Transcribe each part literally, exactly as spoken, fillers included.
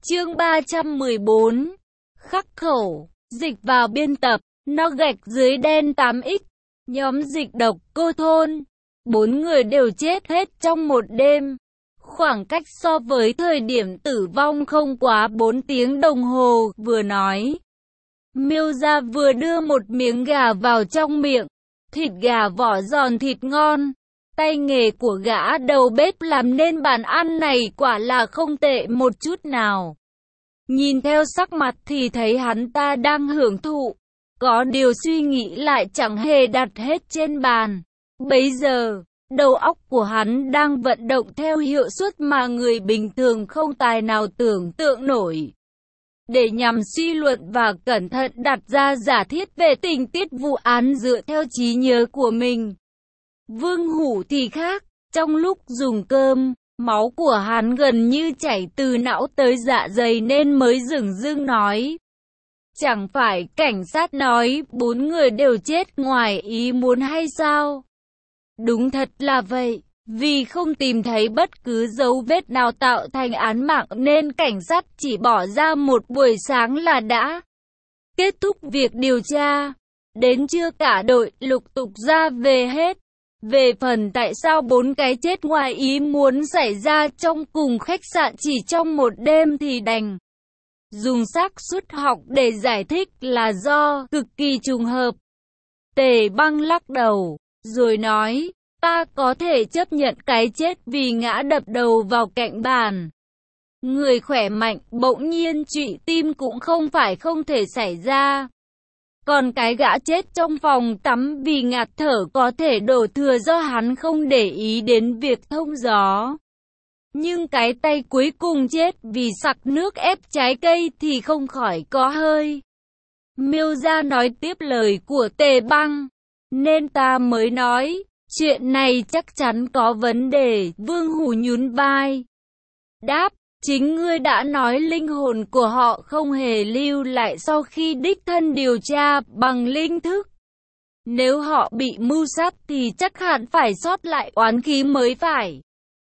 Chương ba trăm mười bốn. Khắc khẩu. Dịch vào biên tập. No gạch dưới đen tám x. Nhóm dịch độc Cô Thôn. Bốn người đều chết hết trong một đêm. Khoảng cách so với thời điểm tử vong không quá bốn tiếng đồng hồ. Vừa nói, Miêu Gia vừa đưa một miếng gà vào trong miệng. Thịt gà vỏ giòn thịt ngon. Tay nghề của gã đầu bếp làm nên bàn ăn này quả là không tệ một chút nào. Nhìn theo sắc mặt thì thấy hắn ta đang hưởng thụ. Có điều suy nghĩ lại chẳng hề đặt hết trên bàn. Bấy giờ, đầu óc của hắn đang vận động theo hiệu suất mà người bình thường không tài nào tưởng tượng nổi. Để nhằm suy luận và cẩn thận đặt ra giả thiết về tình tiết vụ án dựa theo trí nhớ của mình. Vương Hủ thì khác, trong lúc dùng cơm, máu của hắn gần như chảy từ não tới dạ dày nên mới dửng dưng nói. Chẳng phải cảnh sát nói bốn người đều chết ngoài ý muốn hay sao? Đúng thật là vậy, vì không tìm thấy bất cứ dấu vết nào tạo thành án mạng nên cảnh sát chỉ bỏ ra một buổi sáng là đã kết thúc việc điều tra. Đến trưa cả đội lục tục ra về hết. Về phần tại sao bốn cái chết ngoài ý muốn xảy ra trong cùng khách sạn chỉ trong một đêm thì đành dùng xác suất học để giải thích là do cực kỳ trùng hợp. Tề Băng lắc đầu, rồi nói, ta có thể chấp nhận cái chết vì ngã đập đầu vào cạnh bàn. Người khỏe mạnh bỗng nhiên trụy tim cũng không phải không thể xảy ra. Còn cái gã chết trong phòng tắm vì ngạt thở có thể đổ thừa do hắn không để ý đến việc thông gió. Nhưng cái tay cuối cùng chết vì sặc nước ép trái cây thì không khỏi có hơi. Miêu Gia nói tiếp lời của Tề Băng. Nên ta mới nói, chuyện này chắc chắn có vấn đề. Vương Hủ nhún vai. Đáp, chính ngươi đã nói linh hồn của họ không hề lưu lại sau khi đích thân điều tra bằng linh thức. Nếu họ bị mưu sát thì chắc hẳn phải sót lại oán khí mới phải.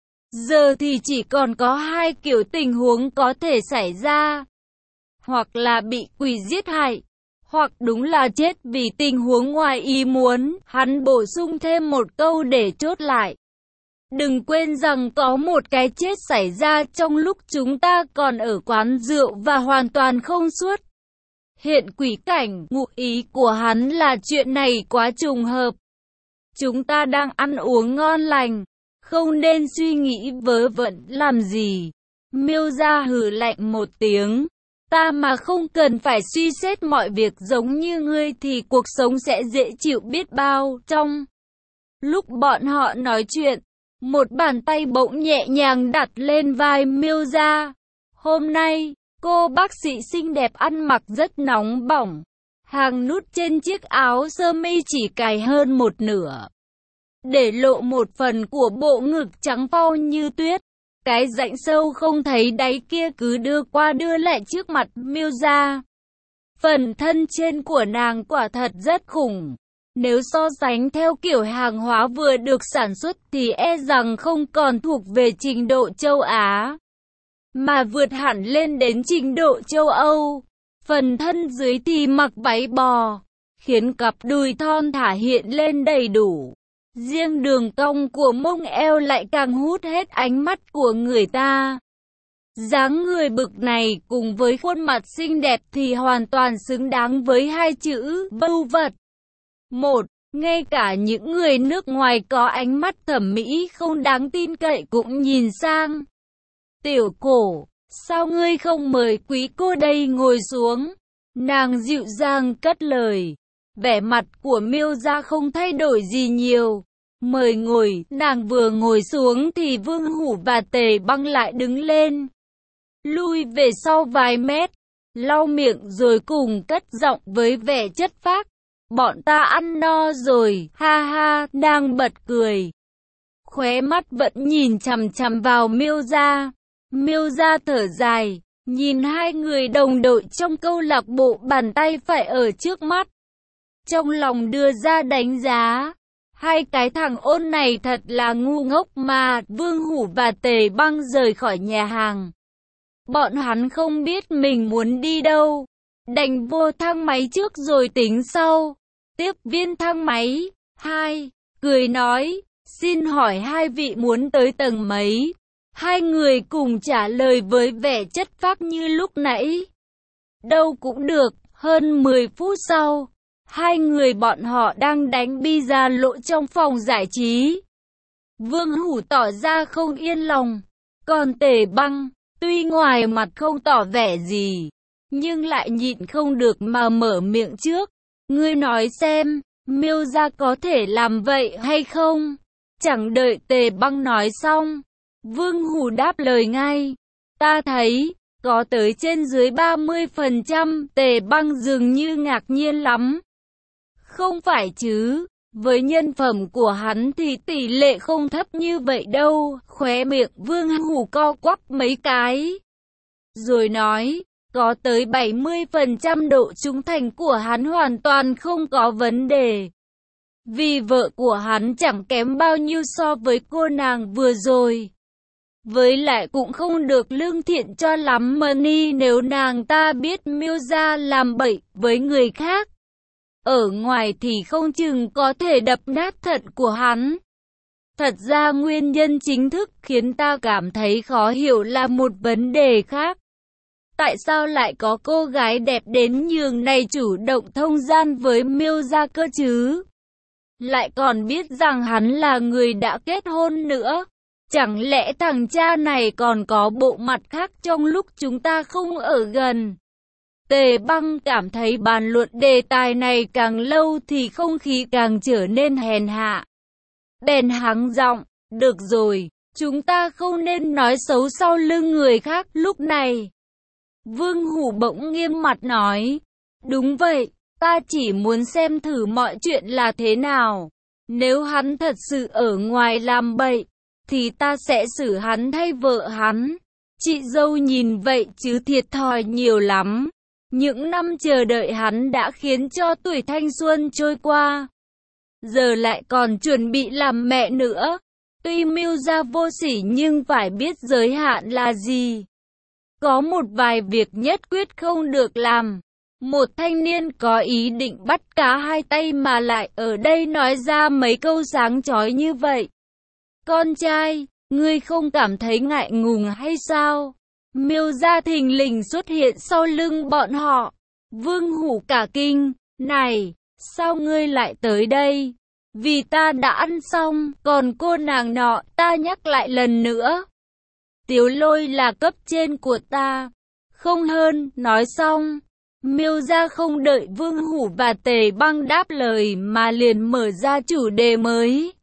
Giờ thì chỉ còn có hai kiểu tình huống có thể xảy ra. Hoặc là bị quỷ giết hại, hoặc đúng là chết vì tình huống ngoài ý muốn. Hắn bổ sung thêm một câu để chốt lại. Đừng quên rằng có một cái chết xảy ra trong lúc chúng ta còn ở quán rượu và hoàn toàn không suốt hiện quỷ cảnh. Ngụ ý của hắn là chuyện này quá trùng hợp. Chúng ta đang ăn uống ngon lành, không nên suy nghĩ vớ vẩn làm gì. Miêu Gia hừ lạnh một tiếng. Ta mà không cần phải suy xét mọi việc giống như ngươi thì cuộc sống sẽ dễ chịu biết bao. Trong lúc bọn họ nói chuyện, một bàn tay bỗng nhẹ nhàng đặt lên vai Miêu Gia. Hôm nay, cô bác sĩ xinh đẹp ăn mặc rất nóng bỏng. Hàng nút trên chiếc áo sơ mi chỉ cài hơn một nửa, để lộ một phần của bộ ngực trắng phau như tuyết. Cái rãnh sâu không thấy đáy kia cứ đưa qua đưa lại trước mặt Miêu Gia. Phần thân trên của nàng quả thật rất khủng. Nếu so sánh theo kiểu hàng hóa vừa được sản xuất thì e rằng không còn thuộc về trình độ châu Á, mà vượt hẳn lên đến trình độ châu Âu. Phần thân dưới thì mặc váy bò, khiến cặp đùi thon thả hiện lên đầy đủ. Riêng đường cong của mông eo lại càng hút hết ánh mắt của người ta. Dáng người bực này cùng với khuôn mặt xinh đẹp thì hoàn toàn xứng đáng với hai chữ vưu vật. Một, ngay cả những người nước ngoài có ánh mắt thẩm mỹ không đáng tin cậy cũng nhìn sang. Tiểu Cổ, sao ngươi không mời quý cô đây ngồi xuống? Nàng dịu dàng cất lời. Vẻ mặt của Miêu Gia không thay đổi gì nhiều. Mời ngồi. Nàng vừa ngồi xuống thì Vương Hủ và Tề Băng lại đứng lên, lui về sau vài mét, lau miệng rồi cùng cất giọng với vẻ chất phác. Bọn ta ăn no rồi, ha ha. Nàng bật cười, khóe mắt vẫn nhìn chằm chằm vào Miêu Gia. Miêu Gia thở dài, nhìn hai người đồng đội trong câu lạc bộ bàn tay phải ở trước mắt. Trong lòng đưa ra đánh giá, hai cái thằng ôn này thật là ngu ngốc mà. Vương Hủ và Tề Băng rời khỏi nhà hàng. Bọn hắn không biết mình muốn đi đâu. Đành vô thang máy trước rồi tính sau. Tiếp viên thang máy, hai, cười nói, xin hỏi hai vị muốn tới tầng mấy? Hai người cùng trả lời với vẻ chất phác như lúc nãy. Đâu cũng được, hơn mười phút sau, hai người bọn họ đang đánh bi ra lộ trong phòng giải trí. Vương Hủ tỏ ra không yên lòng, còn Tề Băng, tuy ngoài mặt không tỏ vẻ gì, nhưng lại nhịn không được mà mở miệng trước. Ngươi nói xem, Miêu gia có thể làm vậy hay không? Chẳng đợi Tề Băng nói xong, Vương Hủ đáp lời ngay. Ta thấy, có tới trên dưới ba mươi phần trăm. Tề Băng dường như ngạc nhiên lắm. Không phải chứ, với nhân phẩm của hắn thì tỷ lệ không thấp như vậy đâu. Khóe miệng Vương Hủ co quắp mấy cái, rồi nói, có tới bảy mươi phần trăm độ trung thành của hắn hoàn toàn không có vấn đề. Vì vợ của hắn chẳng kém bao nhiêu so với cô nàng vừa rồi. Với lại cũng không được lương thiện cho lắm mà ni nếu nàng ta biết Miêu gia làm bậy với người khác. Ở ngoài thì không chừng có thể đập nát thận của hắn. Thật ra nguyên nhân chính thức khiến ta cảm thấy khó hiểu là một vấn đề khác. Tại sao lại có cô gái đẹp đến nhường này chủ động thông gian với Miêu gia cơ chứ? Lại còn biết rằng hắn là người đã kết hôn nữa. Chẳng lẽ thằng cha này còn có bộ mặt khác trong lúc chúng ta không ở gần? Tề Băng cảm thấy bàn luận đề tài này càng lâu thì không khí càng trở nên hèn hạ. Bèn hắng giọng, được rồi, chúng ta không nên nói xấu sau lưng người khác lúc này. Vương Hủ bỗng nghiêm mặt nói, đúng vậy, ta chỉ muốn xem thử mọi chuyện là thế nào. Nếu hắn thật sự ở ngoài làm bậy, thì ta sẽ xử hắn thay vợ hắn. Chị dâu nhìn vậy chứ thiệt thòi nhiều lắm. Những năm chờ đợi hắn đã khiến cho tuổi thanh xuân trôi qua. Giờ lại còn chuẩn bị làm mẹ nữa. Tuy Miêu gia vô sỉ nhưng phải biết giới hạn là gì. Có một vài việc nhất quyết không được làm. Một thanh niên có ý định bắt cá hai tay mà lại ở đây nói ra mấy câu sáng chói như vậy. Con trai, ngươi không cảm thấy ngại ngùng hay sao? Miêu gia thình lình xuất hiện sau lưng bọn họ. Vương Hủ cả kinh, này, sao ngươi lại tới đây? Vì ta đã ăn xong, còn cô nàng nọ, ta nhắc lại lần nữa. Tiếu Lôi là cấp trên của ta, không hơn, nói xong. Miêu gia không đợi Vương Hủ và Tề Băng đáp lời mà liền mở ra chủ đề mới.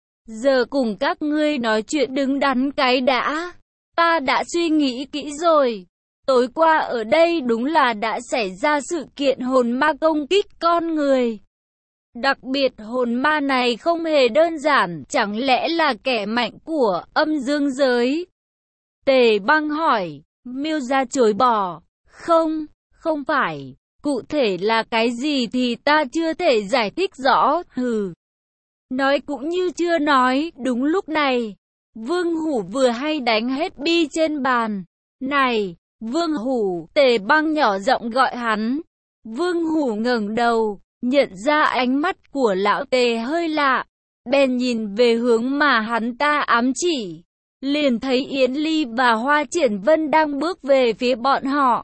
Giờ cùng các ngươi nói chuyện đứng đắn cái đã. Ta đã suy nghĩ kỹ rồi. Tối qua ở đây đúng là đã xảy ra sự kiện hồn ma công kích con người. Đặc biệt hồn ma này không hề đơn giản, chẳng lẽ là kẻ mạnh của âm dương giới? Tề Băng hỏi, Miêu gia chối bỏ. Không, không phải. Cụ thể là cái gì thì ta chưa thể giải thích rõ, hừ. Nói cũng như chưa nói, đúng lúc này. Vương Hủ vừa hay đánh hết bi trên bàn. Này, Vương Hủ, Tề Băng nhỏ giọng gọi hắn. Vương Hủ ngẩng đầu, nhận ra ánh mắt của lão Tề hơi lạ. Bèn nhìn về hướng mà hắn ta ám chỉ. Liền thấy Yến Ly và Hoa Triển Vân đang bước về phía bọn họ.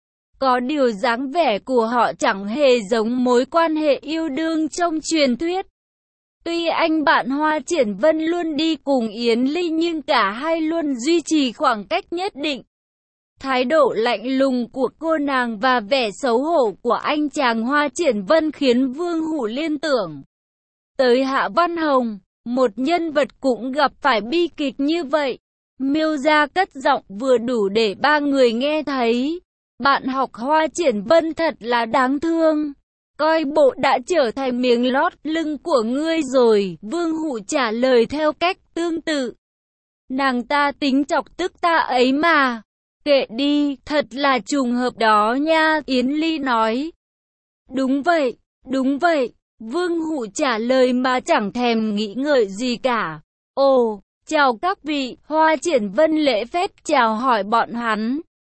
Có điều dáng vẻ của họ chẳng hề giống mối quan hệ yêu đương trong truyền thuyết. Tuy anh bạn Hoa Triển Vân luôn đi cùng Yến Ly nhưng cả hai luôn duy trì khoảng cách nhất định. Thái độ lạnh lùng của cô nàng và vẻ xấu hổ của anh chàng Hoa Triển Vân khiến Vương Hủ liên tưởng tới Hạ Văn Hồng, một nhân vật cũng gặp phải bi kịch như vậy. Miêu gia cất giọng vừa đủ để ba người nghe thấy. Bạn học Hoa Triển Vân thật là đáng thương. Coi bộ đã trở thành miếng lót lưng của ngươi rồi. Vương Hủ trả lời theo cách tương tự. Nàng ta tính chọc tức ta ấy mà. Kệ đi, thật là trùng hợp đó nha, Yến Ly nói. Đúng vậy, đúng vậy. Vương Hủ trả lời mà chẳng thèm nghĩ ngợi gì cả. Ồ, chào các vị. Hoa Triển Vân lễ phép chào hỏi bọn hắn.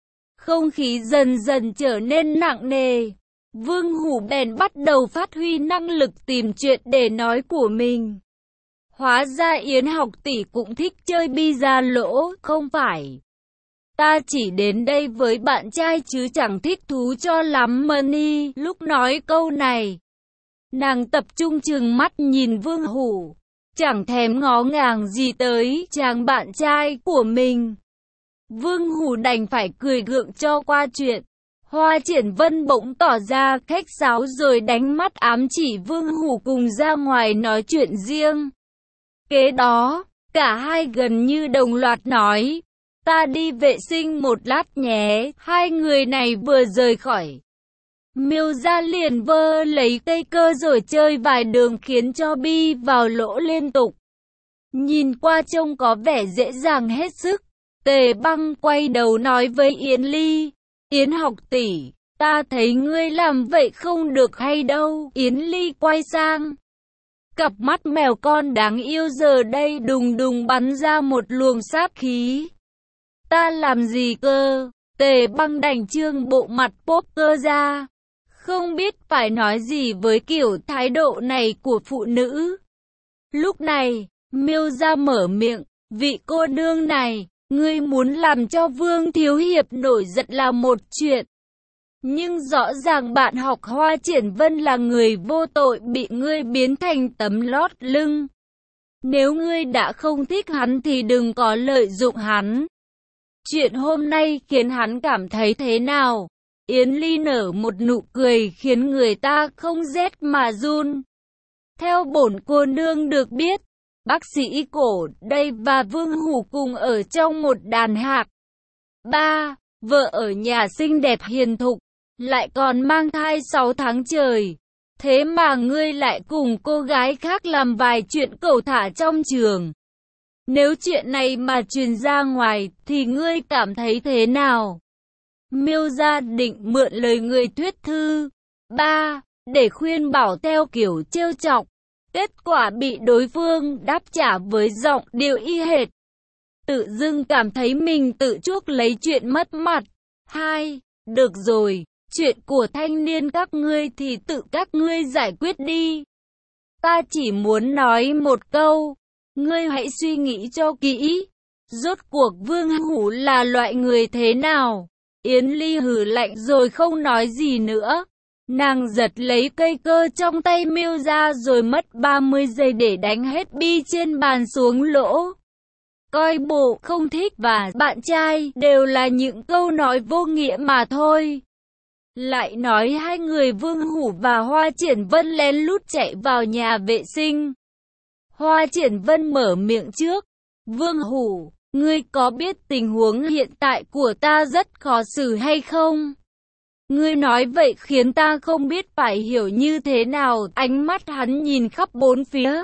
Không khí dần dần trở nên nặng nề. Vương Hủ bèn bắt đầu phát huy năng lực tìm chuyện để nói của mình. Hóa ra Yến học tỷ cũng thích chơi bi ra lỗ, không phải. Ta chỉ đến đây với bạn trai chứ chẳng thích thú cho lắm Money. Lúc nói câu này, nàng tập trung trừng mắt nhìn Vương Hủ, chẳng thèm ngó ngàng gì tới chàng bạn trai của mình. Vương Hủ đành phải cười gượng cho qua chuyện. Hoa Triển Vân bỗng tỏ ra khách sáo rồi đánh mắt ám chỉ Vương Hủ cùng ra ngoài nói chuyện riêng. Kế đó, cả hai gần như đồng loạt nói, ta đi vệ sinh một lát nhé. Hai người này vừa rời khỏi Miêu gia liền vơ lấy cây cơ rồi chơi vài đường khiến cho bi vào lỗ liên tục. Nhìn qua trông có vẻ dễ dàng hết sức. Tề Băng quay đầu nói với Yến Ly, Yến học tỷ, ta thấy ngươi làm vậy không được hay đâu. Yến Ly quay sang, cặp mắt mèo con đáng yêu giờ đây đùng đùng bắn ra một luồng sát khí. Ta làm gì cơ? Tề Băng đành trương bộ mặt poker ra, không biết phải nói gì với kiểu thái độ này của phụ nữ. Lúc này, Miêu gia mở miệng, vị cô nương này, ngươi muốn làm cho Vương Thiếu Hiệp nổi giận là một chuyện. Nhưng rõ ràng bạn học Hoa Triển Vân là người vô tội bị ngươi biến thành tấm lót lưng. Nếu ngươi đã không thích hắn thì đừng có lợi dụng hắn. Chuyện hôm nay khiến hắn cảm thấy thế nào? Yến Ly nở một nụ cười khiến người ta không rét mà run. Theo bổn cô nương được biết, bác sĩ cổ đây và Vương Hủ cùng ở trong một đàn hạc. Ba, vợ ở nhà xinh đẹp hiền thục, lại còn mang thai sáu tháng trời. Thế mà ngươi lại cùng cô gái khác làm vài chuyện cẩu thả trong trường. Nếu chuyện này mà truyền ra ngoài thì ngươi cảm thấy thế nào? Miêu gia định mượn lời người thuyết thư. Ba, để khuyên bảo theo kiểu trêu chọc. Kết quả bị đối phương đáp trả với giọng điệu y hệt. Tự dưng cảm thấy mình tự chuốc lấy chuyện mất mặt. Hai, được rồi, chuyện của thanh niên các ngươi thì tự các ngươi giải quyết đi. Ta chỉ muốn nói một câu, ngươi hãy suy nghĩ cho kỹ. Rốt cuộc Vương Hủ là loại người thế nào? Yến Ly hừ lạnh rồi không nói gì nữa. Nàng giật lấy cây cơ trong tay Miêu ra rồi mất ba mươi giây để đánh hết bi trên bàn xuống lỗ. Coi bộ không thích và bạn trai đều là những câu nói vô nghĩa mà thôi. Lại nói hai người Vương Hủ và Hoa Triển Vân lén lút chạy vào nhà vệ sinh. Hoa Triển Vân mở miệng trước. Vương Hủ, ngươi có biết tình huống hiện tại của ta rất khó xử hay không? Ngươi nói vậy khiến ta không biết phải hiểu như thế nào. Ánh mắt hắn nhìn khắp bốn phía,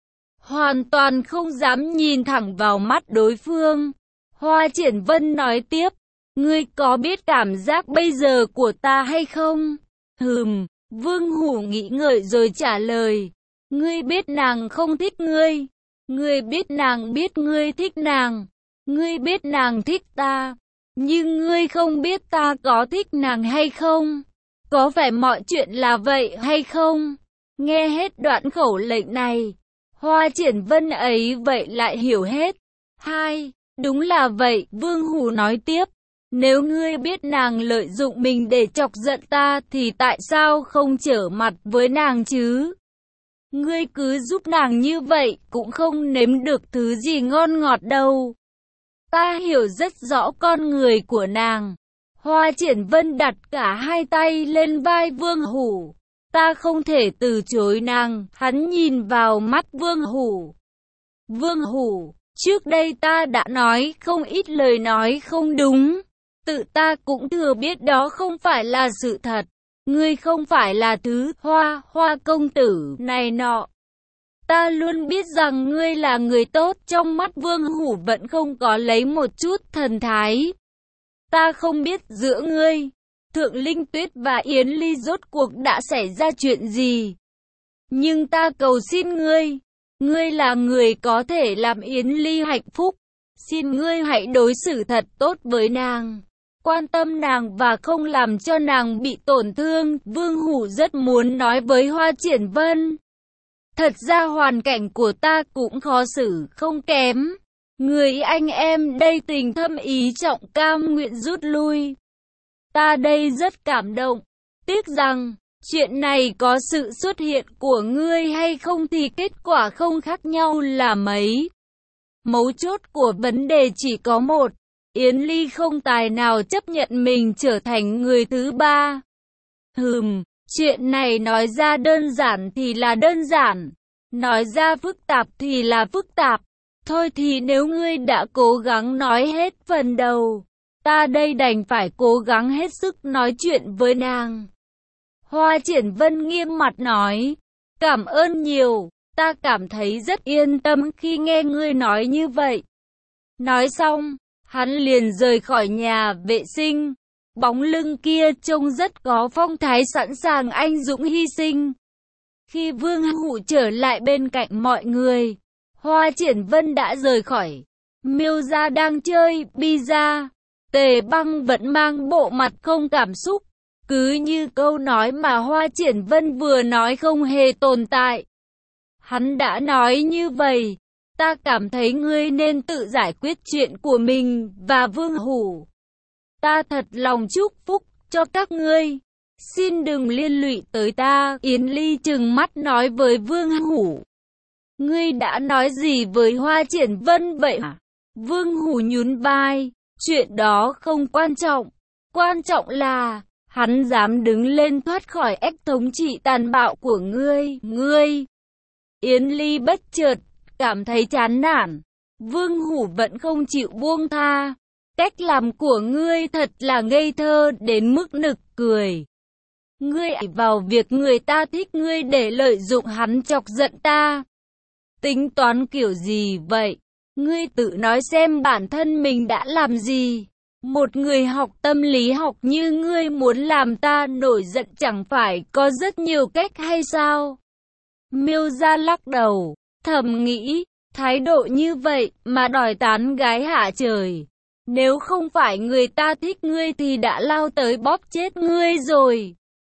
hoàn toàn không dám nhìn thẳng vào mắt đối phương. Hoa Triển Vân nói tiếp, ngươi có biết cảm giác bây giờ của ta hay không? Hừm, Vương Hủ nghĩ ngợi rồi trả lời, ngươi biết nàng không thích ngươi. Ngươi biết nàng biết ngươi thích nàng. Ngươi biết nàng thích ta. Nhưng ngươi không biết ta có thích nàng hay không? Có phải mọi chuyện là vậy hay không? Nghe hết đoạn khẩu lệnh này, Hoa Triển Vân ấy vậy lại hiểu hết. Hai, đúng là vậy, Vương Hủ nói tiếp. Nếu ngươi biết nàng lợi dụng mình để chọc giận ta thì tại sao không trở mặt với nàng chứ? Ngươi cứ giúp nàng như vậy cũng không nếm được thứ gì ngon ngọt đâu. Ta hiểu rất rõ con người của nàng. Hoa Triển Vân đặt cả hai tay lên vai Vương Hủ. Ta không thể từ chối nàng. Hắn nhìn vào mắt Vương Hủ. Vương Hủ, trước đây ta đã nói không ít lời nói không đúng. Tự ta cũng thừa biết đó không phải là sự thật. Ngươi không phải là thứ hoa, hoa công tử này nọ. Ta luôn biết rằng ngươi là người tốt. Trong mắt Vương Hủ vẫn không có lấy một chút thần thái. Ta không biết giữa ngươi, Thượng Linh Tuyết và Yến Ly rốt cuộc đã xảy ra chuyện gì. Nhưng ta cầu xin ngươi, ngươi là người có thể làm Yến Ly hạnh phúc. Xin ngươi hãy đối xử thật tốt với nàng. quan tâm nàng và không làm cho nàng bị tổn thương. Vương Hủ rất muốn nói với Hoa Triển Vân. Thật ra hoàn cảnh của ta cũng khó xử không kém. Người anh em đây tình thâm ý trọng cam nguyện rút lui. Ta đây rất cảm động. Tiếc rằng, chuyện này có sự xuất hiện của ngươi hay không thì kết quả không khác nhau là mấy. Mấu chốt của vấn đề chỉ có một. Yến Ly không tài nào chấp nhận mình trở thành người thứ ba. Hừm, chuyện này nói ra đơn giản thì là đơn giản. Nói ra phức tạp thì là phức tạp. Thôi thì nếu ngươi đã cố gắng nói hết phần đầu, ta đây đành phải cố gắng hết sức nói chuyện với nàng. Hoa Triển Vân nghiêm mặt nói, cảm ơn nhiều, ta cảm thấy rất yên tâm khi nghe ngươi nói như vậy. Nói xong, hắn liền rời khỏi nhà vệ sinh. Bóng lưng kia trông rất có phong thái sẵn sàng anh dũng hy sinh. Khi Vương Hủ trở lại bên cạnh mọi người, Hoa Triển Vân đã rời khỏi. Miêu gia đang chơi pizza. Tề Băng vẫn mang bộ mặt không cảm xúc. Cứ như câu nói mà Hoa Triển Vân vừa nói không hề tồn tại. Hắn đã nói như vậy. Ta cảm thấy ngươi nên tự giải quyết chuyện của mình và Vương Hủ. Ta thật lòng chúc phúc cho các ngươi. Xin đừng liên lụy tới ta. Yến Ly trừng mắt nói với Vương Hủ. Ngươi đã nói gì với Hoa Triển Vân vậy hả? Vương Hủ nhún vai. Chuyện đó không quan trọng. Quan trọng là, hắn dám đứng lên thoát khỏi ách thống trị tàn bạo của ngươi. Ngươi! Yến Ly bất chợt, cảm thấy chán nản. Vương Hủ vẫn không chịu buông tha. Cách làm của ngươi thật là ngây thơ đến mức nực cười. Ngươi ỷ vào việc người ta thích ngươi để lợi dụng hắn chọc giận ta. Tính toán kiểu gì vậy? Ngươi tự nói xem bản thân mình đã làm gì? Một người học tâm lý học như ngươi muốn làm ta nổi giận chẳng phải có rất nhiều cách hay sao? Miêu Gia lắc đầu, thầm nghĩ, thái độ như vậy mà đòi tán gái hạ trời. Nếu không phải người ta thích ngươi thì đã lao tới bóp chết ngươi rồi.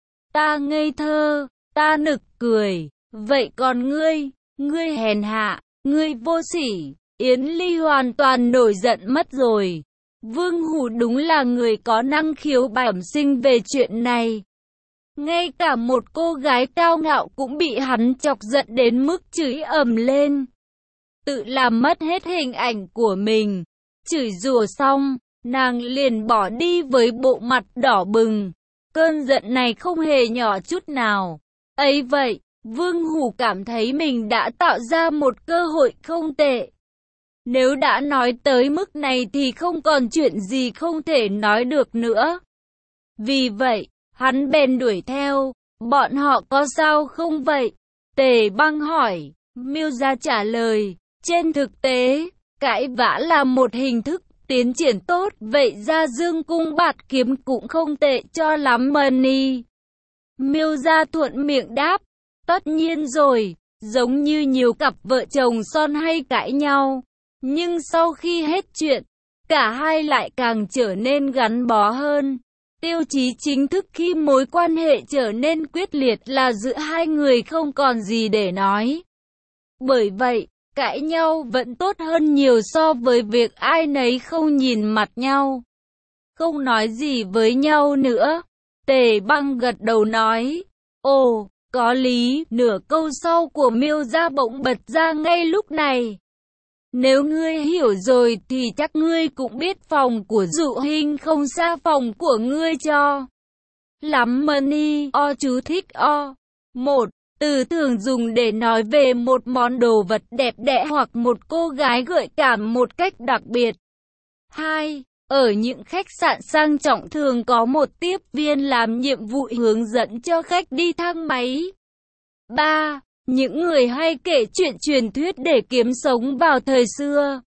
Ta ngây thơ, ta nực cười, vậy còn ngươi, ngươi hèn hạ, ngươi vô sỉ. Yến Ly hoàn toàn nổi giận mất rồi. Vương Hủ đúng là người có năng khiếu bẩm sinh về chuyện này. Ngay cả một cô gái cao ngạo cũng bị hắn chọc giận đến mức chửi ầm lên. Tự làm mất hết hình ảnh của mình. Chửi rủa xong, nàng liền bỏ đi với bộ mặt đỏ bừng. Cơn giận này không hề nhỏ chút nào. Ấy vậy, Vương Hủ cảm thấy mình đã tạo ra một cơ hội không tệ. Nếu đã nói tới mức này thì không còn chuyện gì không thể nói được nữa. Vì vậy, hắn bèn đuổi theo. Bọn họ có sao không vậy? Tề Băng hỏi. Miêu Gia trả lời. Trên thực tế, cãi vã là một hình thức tiến triển tốt. Vậy ra Dương Cung Bạt Kiếm cũng không tệ cho lắm Mani. Miêu Gia thuận miệng đáp. Tất nhiên rồi, giống như nhiều cặp vợ chồng son hay cãi nhau. Nhưng sau khi hết chuyện, cả hai lại càng trở nên gắn bó hơn. Tiêu chí chính thức khi mối quan hệ trở nên quyết liệt là giữa hai người không còn gì để nói. Bởi vậy, cãi nhau vẫn tốt hơn nhiều so với việc ai nấy không nhìn mặt nhau. Không nói gì với nhau nữa. Tề Băng gật đầu nói. Ồ, có lý. Nửa câu sau của Miêu Gia bỗng bật ra ngay lúc này. Nếu ngươi hiểu rồi thì chắc ngươi cũng biết phòng của Dụ Hinh không xa phòng của ngươi cho lắm Mani. O chú thích o. Một. Từ thường dùng để nói về một món đồ vật đẹp đẽ hoặc một cô gái gợi cảm một cách đặc biệt. Hai. Ở những khách sạn sang trọng thường có một tiếp viên làm nhiệm vụ hướng dẫn cho khách đi thang máy. Ba. Những người hay kể chuyện truyền thuyết để kiếm sống vào thời xưa.